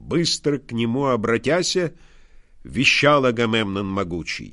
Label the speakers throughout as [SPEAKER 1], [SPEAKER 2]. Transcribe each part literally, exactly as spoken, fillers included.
[SPEAKER 1] быстро к нему обратяся, вещал Агамемнон могучий.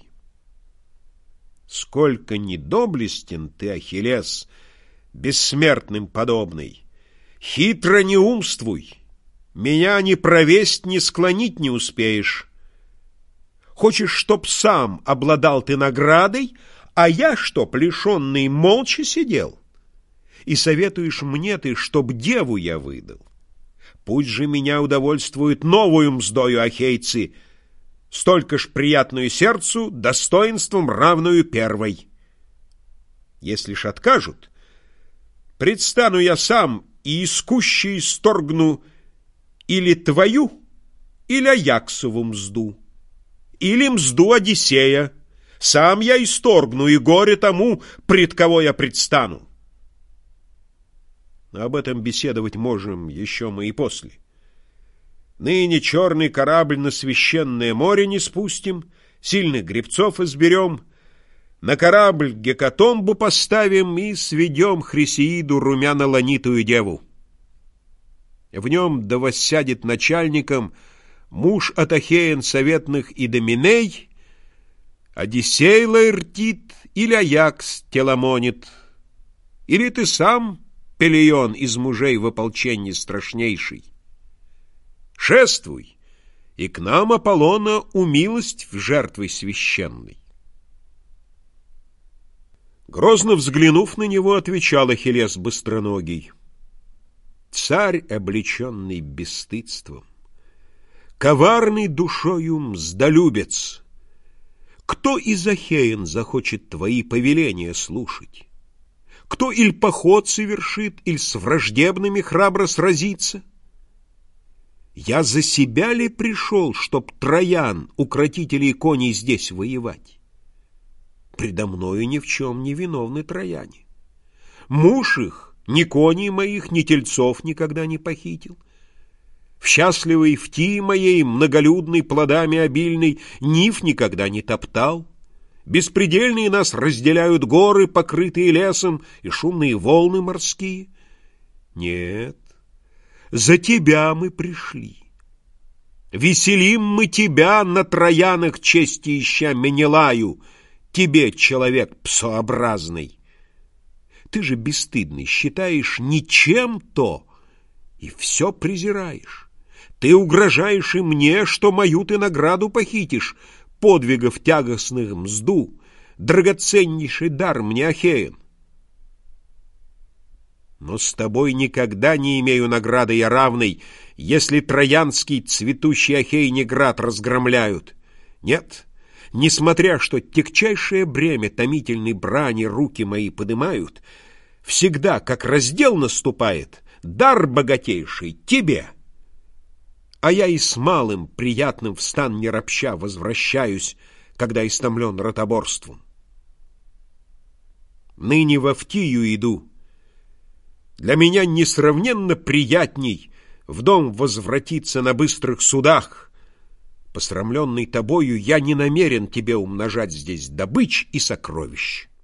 [SPEAKER 1] Сколько недоблестен ты, Ахиллес, бессмертным подобный! Хитро не умствуй, меня ни провесть, ни склонить не успеешь. Хочешь, чтоб сам обладал ты наградой, а я, чтоб лишенный, молча сидел? И советуешь мне ты, чтоб деву я выдал? Пусть же меня удовольствует новую мздою ахейцы, столько ж приятную сердцу, достоинством равную первой. Если ж откажут, предстану я сам и искуще исторгну или твою, или Аяксову мзду, или мзду Одиссея. Сам я исторгну, и горе тому, пред кого я предстану. Об этом беседовать можем еще мы и после. Ныне черный корабль на священное море не спустим, сильных гребцов изберем, на корабль гекатомбу поставим и сведем Хрисеиду румяно-ланитую деву. В нем да воссядет начальником муж от Ахеен советных Идоминей, Одиссей Лаэртит или Аякс Теламонит, или ты сам, Пелион, из мужей в ополчении страшнейший. Шествуй, и к нам Аполлона умилость в жертвой священной. Грозно взглянув на него, отвечал Ахиллес быстроногий: царь, облеченный бесстыдством, коварный душою мздолюбец, кто из Ахеен захочет твои повеления слушать? Кто иль поход совершит, иль с враждебными храбро сразится? Я за себя ли пришел, чтоб Троян, укротителей коней, здесь воевать? Предо мною ни в чем не виновны трояне. Муж их ни коней моих, ни тельцов никогда не похитил. В счастливой Фтии моей, многолюдной, плодами обильной, нив никогда не топтал. Беспредельные нас разделяют горы, покрытые лесом, и шумные волны морские. Нет, за тебя мы пришли. Веселим мы тебя на Троянах, чести ища Менелаю, тебе, человек псообразный. Ты же бесстыдный, считаешь ничем то, и все презираешь. Ты угрожаешь и мне, что мою ты награду похитишь, подвигов тягостных мзду, драгоценнейший дар мне Ахеен. Но с тобой никогда не имею награды я равной, если троянский цветущий Ахейни град разгромляют. Нет, несмотря что тягчайшее бремя томительной брани руки мои подымают, всегда, как раздел наступает, дар богатейший тебе. А я и с малым приятным в стан не ропща возвращаюсь, когда истомлен ротоборством. Ныне во Фтию иду. Для меня несравненно приятней в дом возвратиться на быстрых судах. Посрамленный тобою, я не намерен тебе умножать здесь добыч и сокровищ.